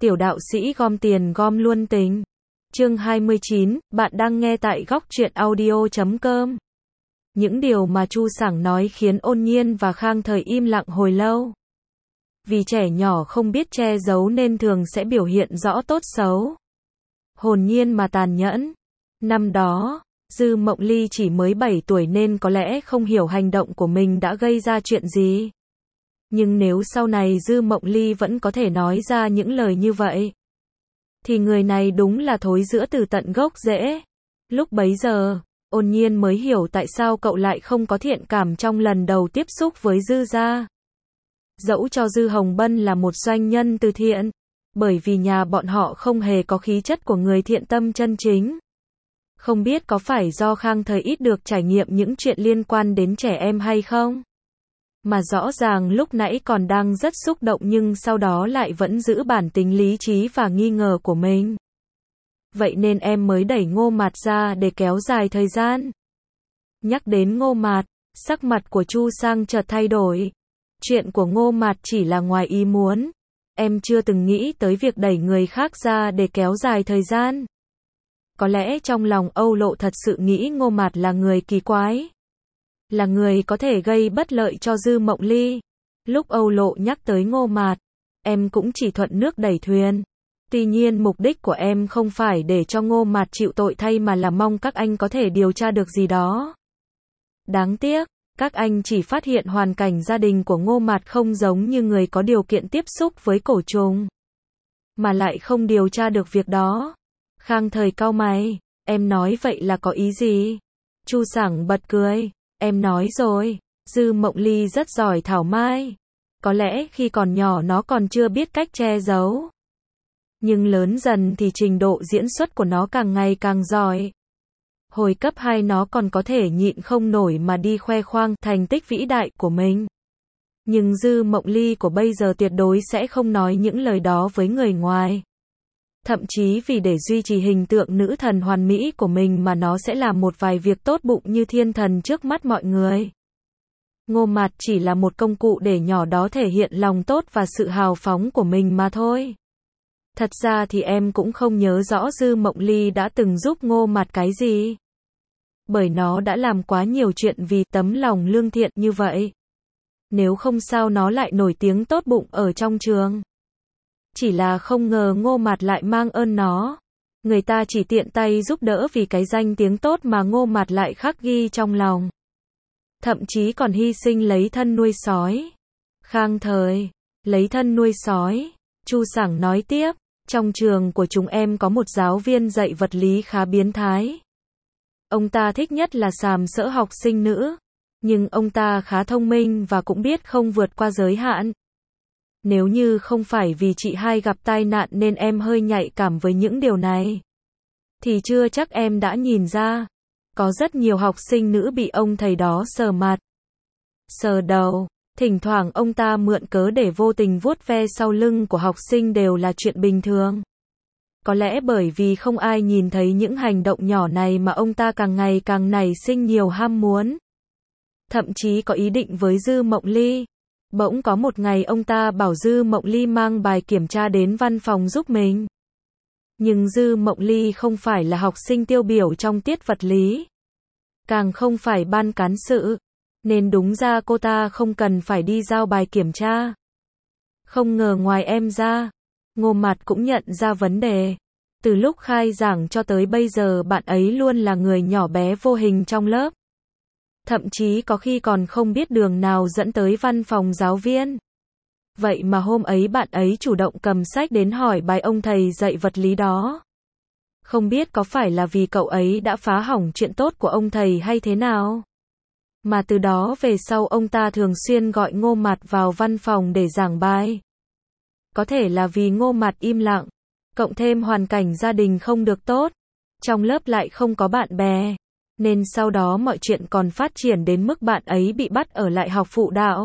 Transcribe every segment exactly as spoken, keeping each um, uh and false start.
Tiểu đạo sĩ gom tiền gom luôn tình. Chương hai mươi chín, bạn đang nghe tại góc truyện audio chấm com. Những điều mà Chu Sảng nói khiến Ôn Nhiên và Khang Thời im lặng hồi lâu. Vì trẻ nhỏ không biết che giấu nên thường sẽ biểu hiện rõ tốt xấu. Hồn nhiên mà tàn nhẫn. Năm đó, Dư Mộng Ly chỉ mới bảy tuổi nên có lẽ không hiểu hành động của mình đã gây ra chuyện gì. Nhưng nếu sau này Dư Mộng Ly vẫn có thể nói ra những lời như vậy, thì người này đúng là thối rữa từ tận gốc rễ. Lúc bấy giờ, Ôn Nhiên mới hiểu tại sao cậu lại không có thiện cảm trong lần đầu tiếp xúc với Dư gia. Dẫu cho Dư Hồng Bân là một doanh nhân từ thiện, bởi vì nhà bọn họ không hề có khí chất của người thiện tâm chân chính. Không biết có phải do Khang Thời ít được trải nghiệm những chuyện liên quan đến trẻ em hay không? Mà rõ ràng lúc nãy còn đang rất xúc động nhưng sau đó lại vẫn giữ bản tính lý trí và nghi ngờ của mình. Vậy nên em mới đẩy Ngô Mạt ra để kéo dài thời gian. Nhắc đến Ngô Mạt, sắc mặt của Chu Sang chợt thay đổi. Chuyện của Ngô Mạt chỉ là ngoài ý muốn. Em chưa từng nghĩ tới việc đẩy người khác ra để kéo dài thời gian. Có lẽ trong lòng Âu Lộ thật sự nghĩ Ngô Mạt là người kỳ quái. Là người có thể gây bất lợi cho Dư Mộng Ly. Lúc Âu Lộ nhắc tới Ngô Mạt, em cũng chỉ thuận nước đẩy thuyền. Tuy nhiên mục đích của em không phải để cho Ngô Mạt chịu tội thay mà là mong các anh có thể điều tra được gì đó. Đáng tiếc, các anh chỉ phát hiện hoàn cảnh gia đình của Ngô Mạt không giống như người có điều kiện tiếp xúc với cổ trùng. Mà lại không điều tra được việc đó. Khang Thời cau mày, em nói vậy là có ý gì? Chu Sảng bật cười. Em nói rồi, Dư Mộng Ly rất giỏi thảo mai. Có lẽ khi còn nhỏ nó còn chưa biết cách che giấu. Nhưng lớn dần thì trình độ diễn xuất của nó càng ngày càng giỏi. Hồi cấp hai nó còn có thể nhịn không nổi mà đi khoe khoang thành tích vĩ đại của mình. Nhưng Dư Mộng Ly của bây giờ tuyệt đối sẽ không nói những lời đó với người ngoài. Thậm chí vì để duy trì hình tượng nữ thần hoàn mỹ của mình mà nó sẽ làm một vài việc tốt bụng như thiên thần trước mắt mọi người. Ngô Mạt chỉ là một công cụ để nhỏ đó thể hiện lòng tốt và sự hào phóng của mình mà thôi. Thật ra thì em cũng không nhớ rõ Dư Mộng Ly đã từng giúp Ngô Mạt cái gì. Bởi nó đã làm quá nhiều chuyện vì tấm lòng lương thiện như vậy. Nếu không sao nó lại nổi tiếng tốt bụng ở trong trường. Chỉ là không ngờ Ngô Mạt lại mang ơn nó. Người ta chỉ tiện tay giúp đỡ vì cái danh tiếng tốt mà Ngô Mạt lại khắc ghi trong lòng. Thậm chí còn hy sinh lấy thân nuôi sói. Khang Thời, lấy thân nuôi sói. Chu Sảng nói tiếp, trong trường của chúng em có một giáo viên dạy vật lý khá biến thái. Ông ta thích nhất là sàm sỡ học sinh nữ. Nhưng ông ta khá thông minh và cũng biết không vượt qua giới hạn. Nếu như không phải vì chị hai gặp tai nạn nên em hơi nhạy cảm với những điều này, thì chưa chắc em đã nhìn ra. Có rất nhiều học sinh nữ bị ông thầy đó sờ mặt, sờ đầu. Thỉnh thoảng ông ta mượn cớ để vô tình vuốt ve sau lưng của học sinh đều là chuyện bình thường. Có lẽ bởi vì không ai nhìn thấy những hành động nhỏ này mà ông ta càng ngày càng nảy sinh nhiều ham muốn. Thậm chí có ý định với Dư Mộng Ly. Bỗng có một ngày ông ta bảo Dư Mộng Ly mang bài kiểm tra đến văn phòng giúp mình. Nhưng Dư Mộng Ly không phải là học sinh tiêu biểu trong tiết vật lý. Càng không phải ban cán sự. Nên đúng ra cô ta không cần phải đi giao bài kiểm tra. Không ngờ ngoài em ra, Ngô Mạt cũng nhận ra vấn đề. Từ lúc khai giảng cho tới bây giờ bạn ấy luôn là người nhỏ bé vô hình trong lớp. Thậm chí có khi còn không biết đường nào dẫn tới văn phòng giáo viên. Vậy mà hôm ấy bạn ấy chủ động cầm sách đến hỏi bài ông thầy dạy vật lý đó. Không biết có phải là vì cậu ấy đã phá hỏng chuyện tốt của ông thầy hay thế nào. Mà từ đó về sau ông ta thường xuyên gọi Ngô Mạt vào văn phòng để giảng bài. Có thể là vì Ngô Mạt im lặng, cộng thêm hoàn cảnh gia đình không được tốt. Trong lớp lại không có bạn bè. Nên sau đó mọi chuyện còn phát triển đến mức bạn ấy bị bắt ở lại học phụ đạo.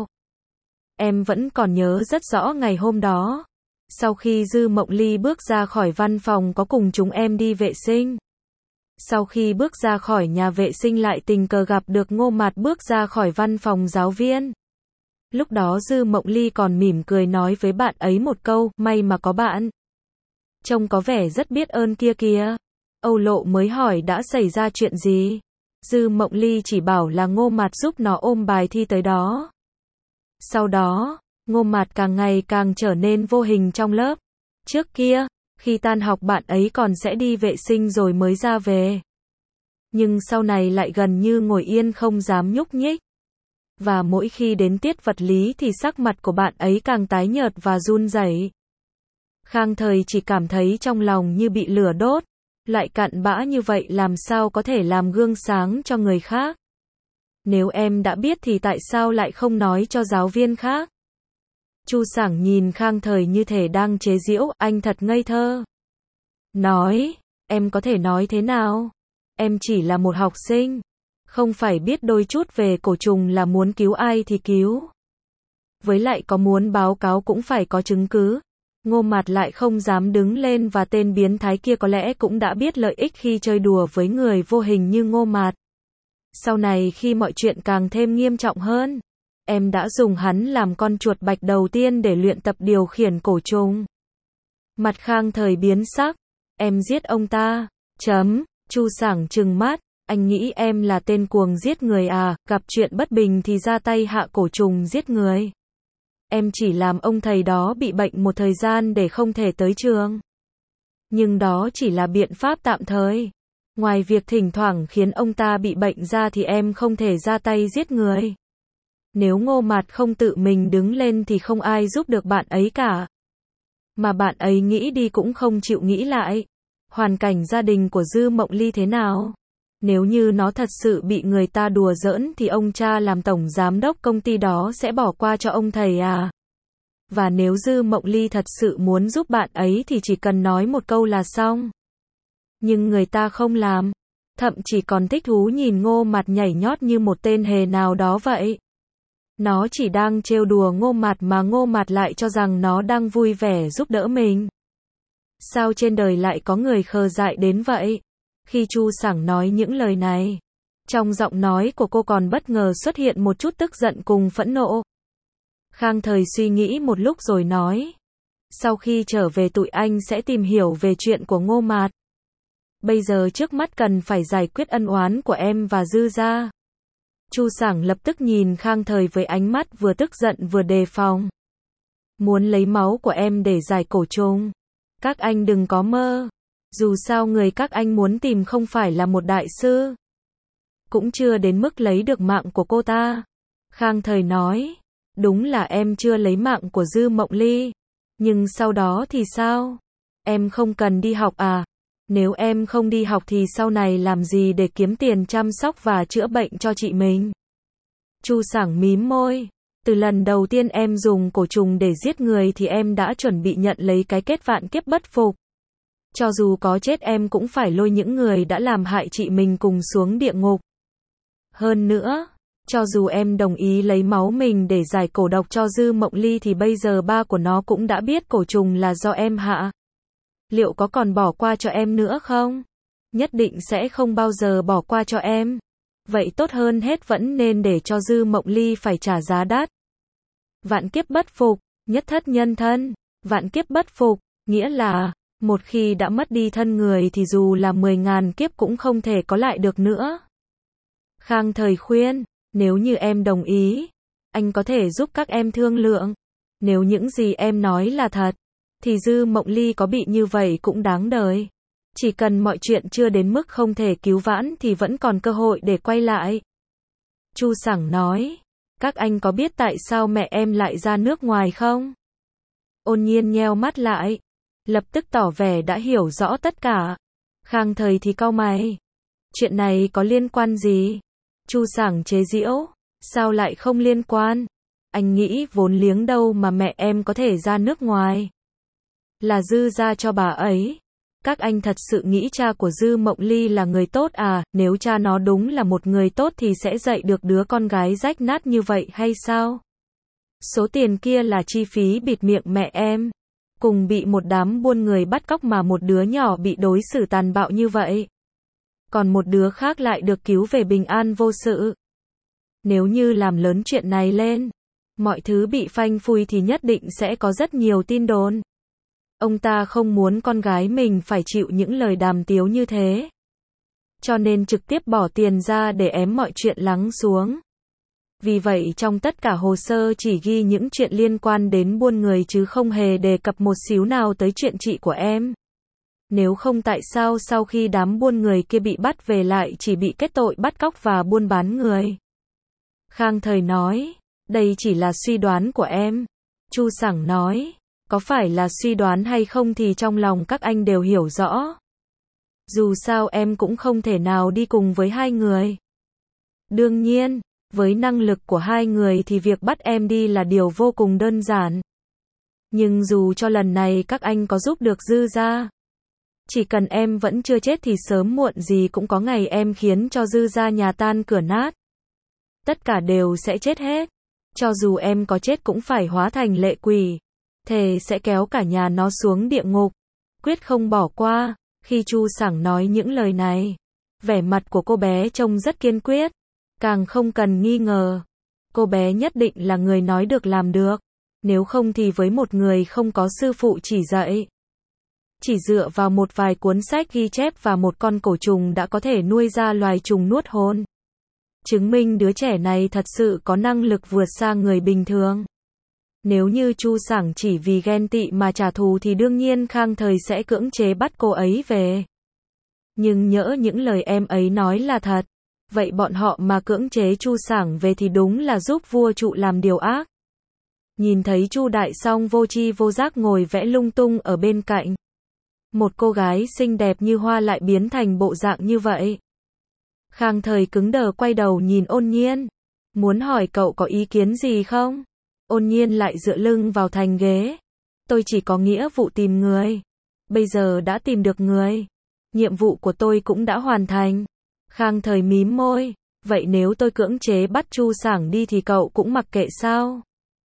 Em vẫn còn nhớ rất rõ ngày hôm đó. Sau khi Dư Mộng Ly bước ra khỏi văn phòng có cùng chúng em đi vệ sinh. Sau khi bước ra khỏi nhà vệ sinh lại tình cờ gặp được Ngô Mạt bước ra khỏi văn phòng giáo viên. Lúc đó Dư Mộng Ly còn mỉm cười nói với bạn ấy một câu, may mà có bạn. Trông có vẻ rất biết ơn kia kìa. Âu Lộ mới hỏi đã xảy ra chuyện gì. Dư Mộng Ly chỉ bảo là Ngô Mạt giúp nó ôm bài thi tới đó. Sau đó, Ngô Mạt càng ngày càng trở nên vô hình trong lớp. Trước kia, khi tan học bạn ấy còn sẽ đi vệ sinh rồi mới ra về. Nhưng sau này lại gần như ngồi yên không dám nhúc nhích. Và mỗi khi đến tiết vật lý thì sắc mặt của bạn ấy càng tái nhợt và run rẩy. Khang Thời chỉ cảm thấy trong lòng như bị lửa đốt. Lại cặn bã như vậy làm sao có thể làm gương sáng cho người khác. Nếu em đã biết thì tại sao lại không nói cho giáo viên khác? Chu Sảng nhìn Khang Thời như thể đang chế giễu, anh thật ngây thơ. Nói, em có thể nói thế nào? Em chỉ là một học sinh. Không phải biết đôi chút về cổ trùng là muốn cứu ai thì cứu. Với lại có muốn báo cáo cũng phải có chứng cứ. Ngô Mạt lại không dám đứng lên và tên biến thái kia có lẽ cũng đã biết lợi ích khi chơi đùa với người vô hình như Ngô Mạt. Sau này khi mọi chuyện càng thêm nghiêm trọng hơn, em đã dùng hắn làm con chuột bạch đầu tiên để luyện tập điều khiển cổ trùng. Mặt Khang Thời biến sắc, em giết ông ta, chấm, Chu Sảng trừng mắt, anh nghĩ em là tên cuồng giết người à, gặp chuyện bất bình thì ra tay hạ cổ trùng giết người. Em chỉ làm ông thầy đó bị bệnh một thời gian để không thể tới trường. Nhưng đó chỉ là biện pháp tạm thời. Ngoài việc thỉnh thoảng khiến ông ta bị bệnh ra thì em không thể ra tay giết người. Nếu Ngô Mạt không tự mình đứng lên thì không ai giúp được bạn ấy cả. Mà bạn ấy nghĩ đi cũng không chịu nghĩ lại. Hoàn cảnh gia đình của Dư Mộng Ly thế nào? Nếu như nó thật sự bị người ta đùa giỡn thì ông cha làm tổng giám đốc công ty đó sẽ bỏ qua cho ông thầy à? Và nếu Dư Mộng Ly thật sự muốn giúp bạn ấy thì chỉ cần nói một câu là xong. Nhưng người ta không làm. Thậm chí còn thích thú nhìn Ngô Mạt nhảy nhót như một tên hề nào đó vậy. Nó chỉ đang trêu đùa Ngô Mạt mà Ngô Mạt lại cho rằng nó đang vui vẻ giúp đỡ mình. Sao trên đời lại có người khờ dại đến vậy? Khi Chu Sảng nói những lời này, trong giọng nói của cô còn bất ngờ xuất hiện một chút tức giận cùng phẫn nộ. Khang Thời suy nghĩ một lúc rồi nói, sau khi trở về tụi anh sẽ tìm hiểu về chuyện của Ngô Mạt. Bây giờ trước mắt cần phải giải quyết ân oán của em và Dư gia. Chu Sảng lập tức nhìn Khang Thời với ánh mắt vừa tức giận vừa đề phòng. Muốn lấy máu của em để giải cổ trùng. Các anh đừng có mơ. Dù sao người các anh muốn tìm không phải là một đại sư. Cũng chưa đến mức lấy được mạng của cô ta. Khang Thời nói, đúng là em chưa lấy mạng của Dư Mộng Ly. Nhưng sau đó thì sao? Em không cần đi học à? Nếu em không đi học thì sau này làm gì để kiếm tiền chăm sóc và chữa bệnh cho chị mình? Chu Sảng mím môi. Từ lần đầu tiên em dùng cổ trùng để giết người thì em đã chuẩn bị nhận lấy cái kết vạn kiếp bất phục. Cho dù có chết em cũng phải lôi những người đã làm hại chị mình cùng xuống địa ngục. Hơn nữa, cho dù em đồng ý lấy máu mình để giải cổ độc cho Dư Mộng Ly thì bây giờ ba của nó cũng đã biết cổ trùng là do em hạ. Liệu có còn bỏ qua cho em nữa không? Nhất định sẽ không bao giờ bỏ qua cho em. Vậy tốt hơn hết vẫn nên để cho Dư Mộng Ly phải trả giá đắt. Vạn kiếp bất phục, nhất thất nhân thân. Vạn kiếp bất phục, nghĩa là, một khi đã mất đi thân người thì dù là mười ngàn kiếp cũng không thể có lại được nữa. Khang Thời khuyên, nếu như em đồng ý, anh có thể giúp các em thương lượng. Nếu những gì em nói là thật, thì Dư Mộng Ly có bị như vậy cũng đáng đời. Chỉ cần mọi chuyện chưa đến mức không thể cứu vãn thì vẫn còn cơ hội để quay lại. Chu Sảng nói, các anh có biết tại sao mẹ em lại ra nước ngoài không? Ôn Nhiên nheo mắt lại, lập tức tỏ vẻ đã hiểu rõ tất cả. Khang Thời thì cau mày. Chuyện này có liên quan gì? Chu Sảng chế giễu, sao lại không liên quan? Anh nghĩ vốn liếng đâu mà mẹ em có thể ra nước ngoài. Là Dư gia cho bà ấy. Các anh thật sự nghĩ cha của Dư Mộng Ly là người tốt à? Nếu cha nó đúng là một người tốt thì sẽ dạy được đứa con gái rách nát như vậy hay sao? Số tiền kia là chi phí bịt miệng mẹ em. Cùng bị một đám buôn người bắt cóc mà một đứa nhỏ bị đối xử tàn bạo như vậy. Còn một đứa khác lại được cứu về bình an vô sự. Nếu như làm lớn chuyện này lên, mọi thứ bị phanh phui thì nhất định sẽ có rất nhiều tin đồn. Ông ta không muốn con gái mình phải chịu những lời đàm tiếu như thế. Cho nên trực tiếp bỏ tiền ra để ém mọi chuyện lắng xuống. Vì vậy trong tất cả hồ sơ chỉ ghi những chuyện liên quan đến buôn người chứ không hề đề cập một xíu nào tới chuyện chị của em. Nếu không tại sao sau khi đám buôn người kia bị bắt về lại chỉ bị kết tội bắt cóc và buôn bán người. Khang Thời nói, đây chỉ là suy đoán của em. Chu Sảng nói, có phải là suy đoán hay không thì trong lòng các anh đều hiểu rõ. Dù sao em cũng không thể nào đi cùng với hai người. Đương nhiên, với năng lực của hai người thì việc bắt em đi là điều vô cùng đơn giản. Nhưng dù cho lần này các anh có giúp được Dư gia, chỉ cần em vẫn chưa chết thì sớm muộn gì cũng có ngày em khiến cho Dư gia nhà tan cửa nát. Tất cả đều sẽ chết hết. Cho dù em có chết cũng phải hóa thành lệ quỷ. Thề sẽ kéo cả nhà nó xuống địa ngục. Quyết không bỏ qua. Khi Chu Sảng nói những lời này, vẻ mặt của cô bé trông rất kiên quyết. Càng không cần nghi ngờ. Cô bé nhất định là người nói được làm được. Nếu không thì với một người không có sư phụ chỉ dạy, chỉ dựa vào một vài cuốn sách ghi chép và một con cổ trùng đã có thể nuôi ra loài trùng nuốt hồn. Chứng minh đứa trẻ này thật sự có năng lực vượt xa người bình thường. Nếu như Chu Sảng chỉ vì ghen tị mà trả thù thì đương nhiên Khang Thời sẽ cưỡng chế bắt cô ấy về. Nhưng nhỡ những lời em ấy nói là thật, vậy bọn họ mà cưỡng chế Chu Sảng về thì đúng là giúp vua trụ làm điều ác. Nhìn thấy Chu Đại Song vô tri vô giác ngồi vẽ lung tung ở bên cạnh. Một cô gái xinh đẹp như hoa lại biến thành bộ dạng như vậy. Khang Thời cứng đờ quay đầu nhìn Ôn Nhiên. Muốn hỏi cậu có ý kiến gì không? Ôn Nhiên lại dựa lưng vào thành ghế. Tôi chỉ có nghĩa vụ tìm người. Bây giờ đã tìm được người. Nhiệm vụ của tôi cũng đã hoàn thành. Khang Thời mím môi. Vậy nếu tôi cưỡng chế bắt Chu Sảng đi thì cậu cũng mặc kệ sao?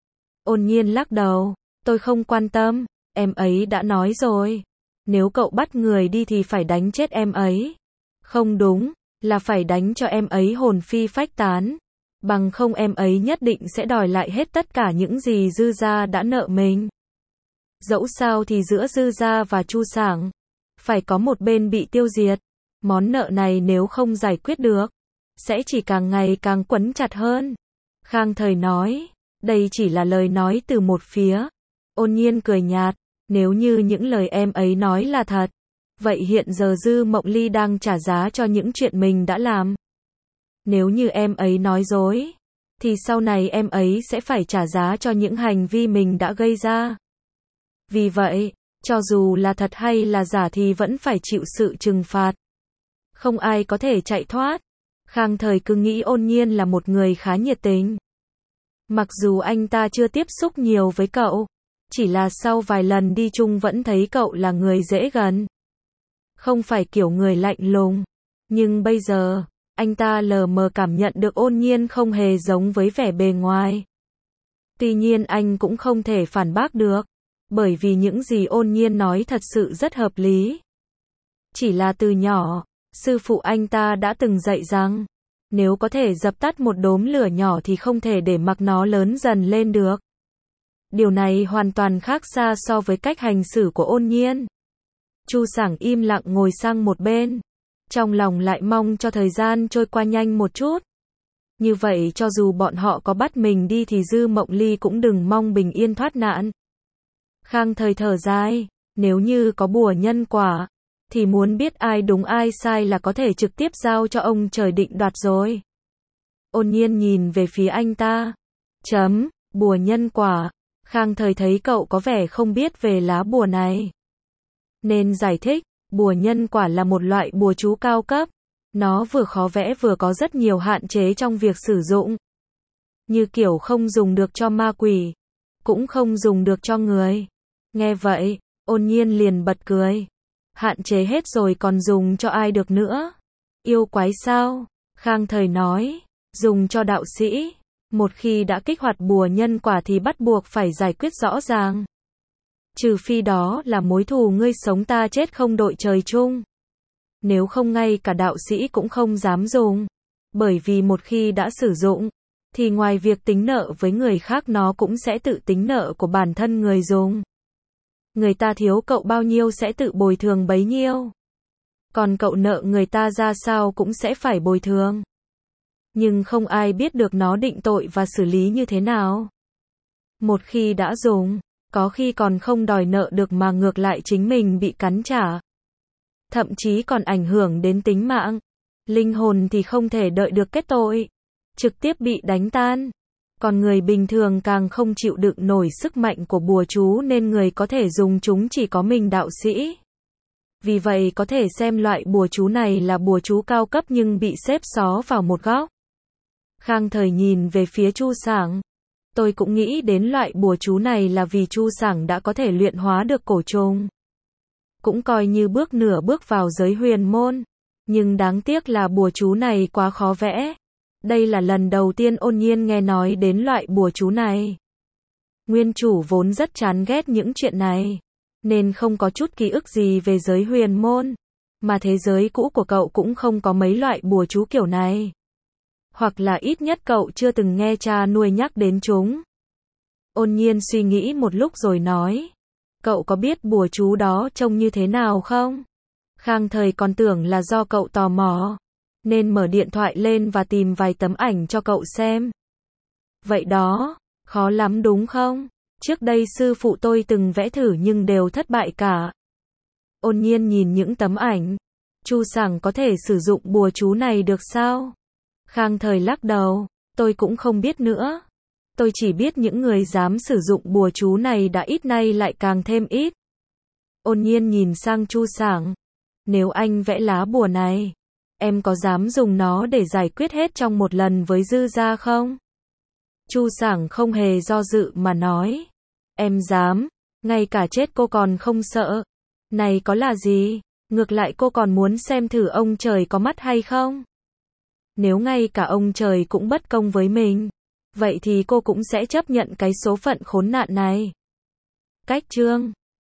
Ôn Nhiên lắc đầu. Tôi không quan tâm. Em ấy đã nói rồi. Nếu cậu bắt người đi thì phải đánh chết em ấy. Không đúng, là phải đánh cho em ấy hồn phi phách tán. Bằng không em ấy nhất định sẽ đòi lại hết tất cả những gì Dư gia đã nợ mình. Dẫu sao thì giữa Dư gia và Chu Sảng, phải có một bên bị tiêu diệt. Món nợ này nếu không giải quyết được, sẽ chỉ càng ngày càng quấn chặt hơn. Khang Thời nói, đây chỉ là lời nói từ một phía. Ôn Nhiên cười nhạt, nếu như những lời em ấy nói là thật, vậy hiện giờ Dư Mộng Ly đang trả giá cho những chuyện mình đã làm. Nếu như em ấy nói dối, thì sau này em ấy sẽ phải trả giá cho những hành vi mình đã gây ra. Vì vậy, cho dù là thật hay là giả thì vẫn phải chịu sự trừng phạt. Không ai có thể chạy thoát. Khang Thời cứ nghĩ Ôn Nhiên là một người khá nhiệt tình. Mặc dù anh ta chưa tiếp xúc nhiều với cậu, chỉ là sau vài lần đi chung vẫn thấy cậu là người dễ gần. Không phải kiểu người lạnh lùng. Nhưng bây giờ, anh ta lờ mờ cảm nhận được Ôn Nhiên không hề giống với vẻ bề ngoài. Tuy nhiên anh cũng không thể phản bác được, bởi vì những gì Ôn Nhiên nói thật sự rất hợp lý. Chỉ là từ nhỏ, sư phụ anh ta đã từng dạy rằng, nếu có thể dập tắt một đốm lửa nhỏ thì không thể để mặc nó lớn dần lên được. Điều này hoàn toàn khác xa so với cách hành xử của Ôn Nhiên. Chu Sảng im lặng ngồi sang một bên. Trong lòng lại mong cho thời gian trôi qua nhanh một chút. Như vậy cho dù bọn họ có bắt mình đi thì Dư Mộng Ly cũng đừng mong bình yên thoát nạn. Khang Thời thở dài, nếu như có bùa nhân quả, thì muốn biết ai đúng ai sai là có thể trực tiếp giao cho ông trời định đoạt rồi. Ôn Nhiên nhìn về phía anh ta. Chấm, bùa nhân quả. Khang Thời thấy cậu có vẻ không biết về lá bùa này. Nên giải thích, bùa nhân quả là một loại bùa chú cao cấp. Nó vừa khó vẽ vừa có rất nhiều hạn chế trong việc sử dụng. Như kiểu không dùng được cho ma quỷ, cũng không dùng được cho người. Nghe vậy, Ôn Nhiên liền bật cười. Hạn chế hết rồi còn dùng cho ai được nữa? Yêu quái sao? Khang Thời nói, dùng cho đạo sĩ. Một khi đã kích hoạt bùa nhân quả thì bắt buộc phải giải quyết rõ ràng. Trừ phi đó là mối thù ngươi sống ta chết không đội trời chung. Nếu không ngay cả đạo sĩ cũng không dám dùng. Bởi vì một khi đã sử dụng, thì ngoài việc tính nợ với người khác nó cũng sẽ tự tính nợ của bản thân người dùng. Người ta thiếu cậu bao nhiêu sẽ tự bồi thường bấy nhiêu. Còn cậu nợ người ta ra sao cũng sẽ phải bồi thường. Nhưng không ai biết được nó định tội và xử lý như thế nào. Một khi đã dùng, có khi còn không đòi nợ được mà ngược lại chính mình bị cắn trả. Thậm chí còn ảnh hưởng đến tính mạng. Linh hồn thì không thể đợi được kết tội, trực tiếp bị đánh tan. Còn người bình thường càng không chịu đựng nổi sức mạnh của bùa chú nên người có thể dùng chúng chỉ có mình đạo sĩ. Vì vậy có thể xem loại bùa chú này là bùa chú cao cấp nhưng bị xếp xó vào một góc. Khang Thời nhìn về phía Chu Sảng. Tôi cũng nghĩ đến loại bùa chú này là vì Chu Sảng đã có thể luyện hóa được cổ trùng. Cũng coi như bước nửa bước vào giới huyền môn. Nhưng đáng tiếc là bùa chú này quá khó vẽ. Đây là lần đầu tiên Ôn Nhiên nghe nói đến loại bùa chú này. Nguyên chủ vốn rất chán ghét những chuyện này, nên không có chút ký ức gì về giới huyền môn. Mà thế giới cũ của cậu cũng không có mấy loại bùa chú kiểu này. Hoặc là ít nhất cậu chưa từng nghe cha nuôi nhắc đến chúng. Ôn Nhiên suy nghĩ một lúc rồi nói. Cậu có biết bùa chú đó trông như thế nào không? Khang Thời còn tưởng là do cậu tò mò, nên mở điện thoại lên và tìm vài tấm ảnh cho cậu xem. Vậy đó, khó lắm đúng không? Trước đây sư phụ tôi từng vẽ thử nhưng đều thất bại cả. Ôn Nhiên nhìn những tấm ảnh. Chu Sảng có thể sử dụng bùa chú này được sao? Khang Thời lắc đầu. Tôi cũng không biết nữa. Tôi chỉ biết những người dám sử dụng bùa chú này đã ít nay lại càng thêm ít. Ôn Nhiên nhìn sang Chu Sảng. Nếu anh vẽ lá bùa này, em có dám dùng nó để giải quyết hết trong một lần với Dư gia không? Chu Sảng không hề do dự mà nói. Em dám, ngay cả chết cô còn không sợ. Này có là gì? Ngược lại cô còn muốn xem thử ông trời có mắt hay không? Nếu ngay cả ông trời cũng bất công với mình, vậy thì cô cũng sẽ chấp nhận cái số phận khốn nạn này. Cách chương